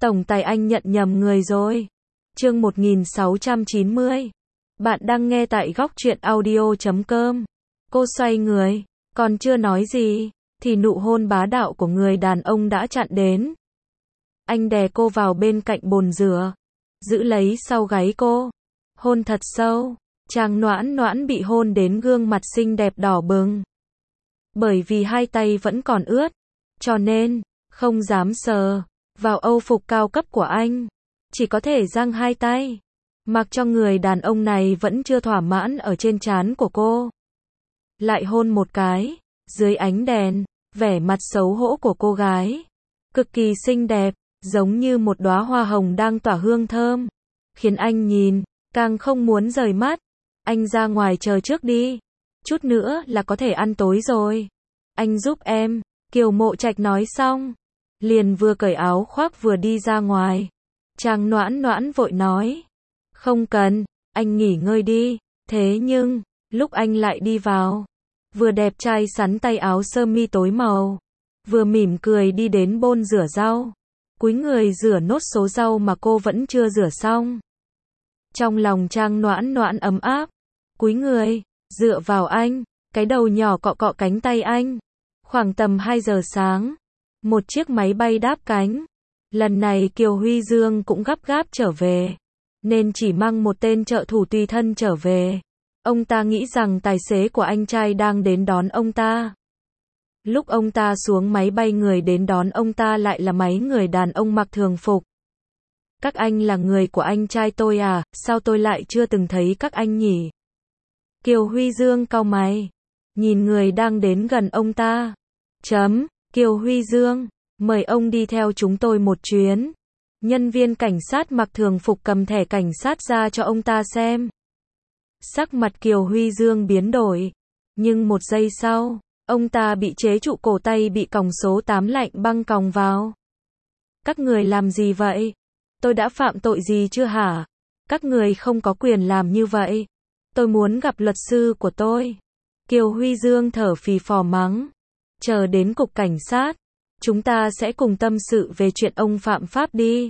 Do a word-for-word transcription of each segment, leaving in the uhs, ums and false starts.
Tổng tài anh nhận nhầm người rồi. Chương một nghìn sáu trăm chín mươi. Bạn đang nghe tại góc truyện audio chấm com. Cô xoay người, còn chưa nói gì, thì nụ hôn bá đạo của người đàn ông đã chặn đến. Anh đè cô vào bên cạnh bồn rửa, giữ lấy sau gáy cô, hôn thật sâu. Trang Noãn Noãn bị hôn đến gương mặt xinh đẹp đỏ bừng. Bởi vì hai tay vẫn còn ướt, cho nên không dám sờ vào âu phục cao cấp của anh, chỉ có thể giang hai tay, mặc cho người đàn ông này vẫn chưa thỏa mãn ở trên trán của cô. Lại hôn một cái, dưới ánh đèn, vẻ mặt xấu hổ của cô gái, cực kỳ xinh đẹp, giống như một đóa hoa hồng đang tỏa hương thơm, khiến anh nhìn, càng không muốn rời mắt. Anh ra ngoài chờ trước đi, chút nữa là có thể ăn tối rồi. Anh giúp em, Kiều Mộ Trạch nói xong, liền vừa cởi áo khoác vừa đi ra ngoài. Trang Noãn Noãn vội nói, không cần, anh nghỉ ngơi đi. Thế nhưng, lúc anh lại đi vào, vừa đẹp trai sắn tay áo sơ mi tối màu, vừa mỉm cười đi đến bồn rửa rau, cúi người rửa nốt số rau mà cô vẫn chưa rửa xong. Trong lòng Trang Noãn Noãn ấm áp, cúi người, dựa vào anh, cái đầu nhỏ cọ cọ cánh tay anh. Khoảng tầm hai giờ sáng, một chiếc máy bay đáp cánh. Lần này Kiều Huy Dương cũng gấp gáp trở về, nên chỉ mang một tên trợ thủ tùy thân trở về. Ông ta nghĩ rằng tài xế của anh trai đang đến đón ông ta. Lúc ông ta xuống máy bay, người đến đón ông ta lại là mấy người đàn ông mặc thường phục. Các anh là người của anh trai tôi à, sao tôi lại chưa từng thấy các anh nhỉ? Kiều Huy Dương cau mày, nhìn người đang đến gần ông ta. Chấm, Kiều Huy Dương, mời ông đi theo chúng tôi một chuyến. Nhân viên cảnh sát mặc thường phục cầm thẻ cảnh sát ra cho ông ta xem. Sắc mặt Kiều Huy Dương biến đổi, nhưng một giây sau, ông ta bị chế trụ cổ tay, bị còng số tám lạnh băng còng vào. Các người làm gì vậy? Tôi đã phạm tội gì chưa hả? Các người không có quyền làm như vậy. Tôi muốn gặp luật sư của tôi. Kiều Huy Dương thở phì phò mắng. Chờ đến cục cảnh sát, chúng ta sẽ cùng tâm sự về chuyện ông phạm pháp đi.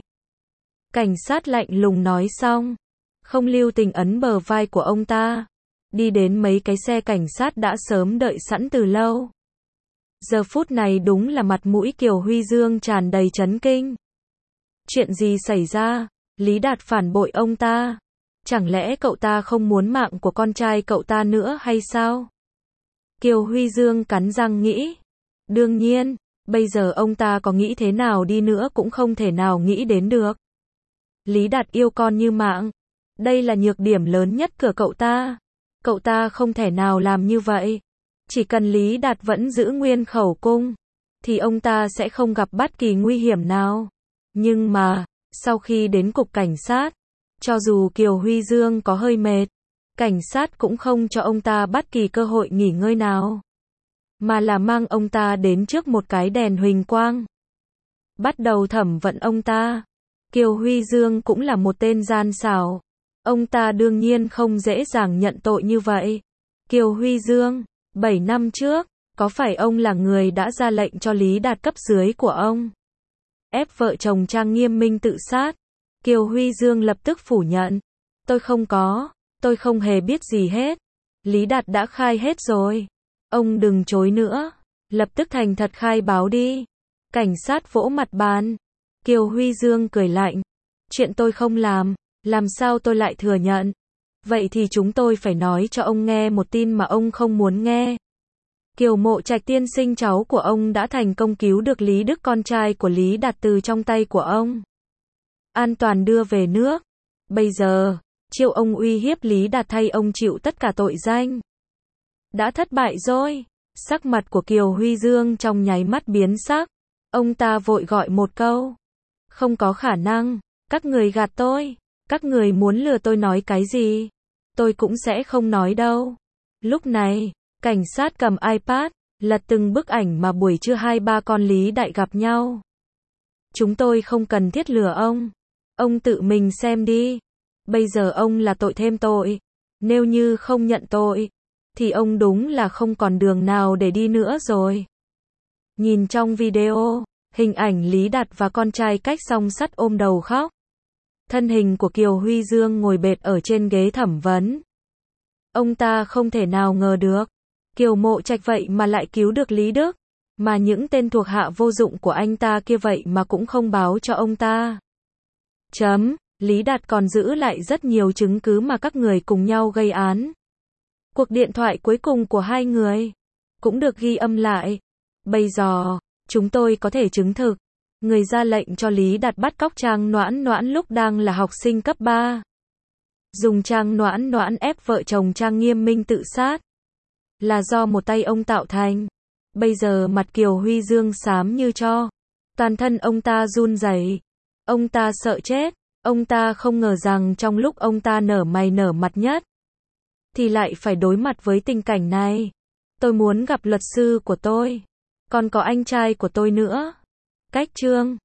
Cảnh sát lạnh lùng nói xong, không lưu tình ấn bờ vai của ông ta, đi đến mấy cái xe cảnh sát đã sớm đợi sẵn từ lâu. Giờ phút này đúng là mặt mũi Kiều Huy Dương tràn đầy chấn kinh. Chuyện gì xảy ra? Lý Đạt phản bội ông ta? Chẳng lẽ cậu ta không muốn mạng của con trai cậu ta nữa hay sao? Kiều Huy Dương cắn răng nghĩ. Đương nhiên, bây giờ ông ta có nghĩ thế nào đi nữa cũng không thể nào nghĩ đến được. Lý Đạt yêu con như mạng. Đây là nhược điểm lớn nhất của cậu ta. Cậu ta không thể nào làm như vậy. Chỉ cần Lý Đạt vẫn giữ nguyên khẩu cung, thì ông ta sẽ không gặp bất kỳ nguy hiểm nào. Nhưng mà, sau khi đến cục cảnh sát, cho dù Kiều Huy Dương có hơi mệt, cảnh sát cũng không cho ông ta bất kỳ cơ hội nghỉ ngơi nào, mà là mang ông ta đến trước một cái đèn huỳnh quang, bắt đầu thẩm vấn ông ta. Kiều Huy Dương cũng là một tên gian xảo, ông ta đương nhiên không dễ dàng nhận tội như vậy. Kiều Huy Dương, bảy năm trước, có phải ông là người đã ra lệnh cho Lý Đạt cấp dưới của ông ép vợ chồng Trang Nghiêm Minh tự sát? Kiều Huy Dương lập tức phủ nhận. Tôi không có, tôi không hề biết gì hết. Lý Đạt đã khai hết rồi. Ông đừng chối nữa, lập tức thành thật khai báo đi. Cảnh sát vỗ mặt bàn. Kiều Huy Dương cười lạnh. Chuyện tôi không làm, làm sao tôi lại thừa nhận? Vậy thì chúng tôi phải nói cho ông nghe một tin mà ông không muốn nghe. Kiều Mộ Trạch tiên sinh, cháu của ông đã thành công cứu được Lý Đức, con trai của Lý Đạt, từ trong tay của ông, an toàn đưa về nước. Bây giờ, chiêu ông uy hiếp Lý Đạt thay ông chịu tất cả tội danh, đã thất bại rồi. Sắc mặt của Kiều Huy Dương trong nháy mắt biến sắc. Ông ta vội gọi một câu. Không có khả năng, các người gạt tôi. Các người muốn lừa tôi nói cái gì? Tôi cũng sẽ không nói đâu. Lúc này, cảnh sát cầm iPad, lật từng bức ảnh mà buổi trưa hai ba con Lý Đại gặp nhau. Chúng tôi không cần thiết lừa ông. Ông tự mình xem đi. Bây giờ ông là tội thêm tội. Nếu như không nhận tội, thì ông đúng là không còn đường nào để đi nữa rồi. Nhìn trong video, Hình ảnh Lý Đạt và con trai cách song sắt ôm đầu khóc. Thân hình của Kiều Huy Dương ngồi bệt ở trên ghế thẩm vấn. Ông ta không thể nào ngờ được, Kiều Mộ Trạch vậy mà lại cứu được Lý Đức, mà những tên thuộc hạ vô dụng của anh ta kia vậy mà cũng không báo cho ông ta. Chấm, Lý Đạt còn giữ lại rất nhiều chứng cứ mà các người cùng nhau gây án. Cuộc điện thoại cuối cùng của hai người cũng được ghi âm lại. Bây giờ, chúng tôi có thể chứng thực, người ra lệnh cho Lý Đạt bắt cóc Trang Noãn Noãn lúc đang là học sinh cấp ba. Dùng Trang Noãn Noãn ép vợ chồng Trang Nghiêm Minh tự sát, là do một tay ông tạo thành. Bây giờ mặt Kiều Huy Dương xám như tro. Toàn thân ông ta run rẩy. Ông ta sợ chết. Ông ta không ngờ rằng trong lúc ông ta nở mày nở mặt nhất, thì lại phải đối mặt với tình cảnh này. Tôi muốn gặp luật sư của tôi. Còn có anh trai của tôi nữa. Cách chương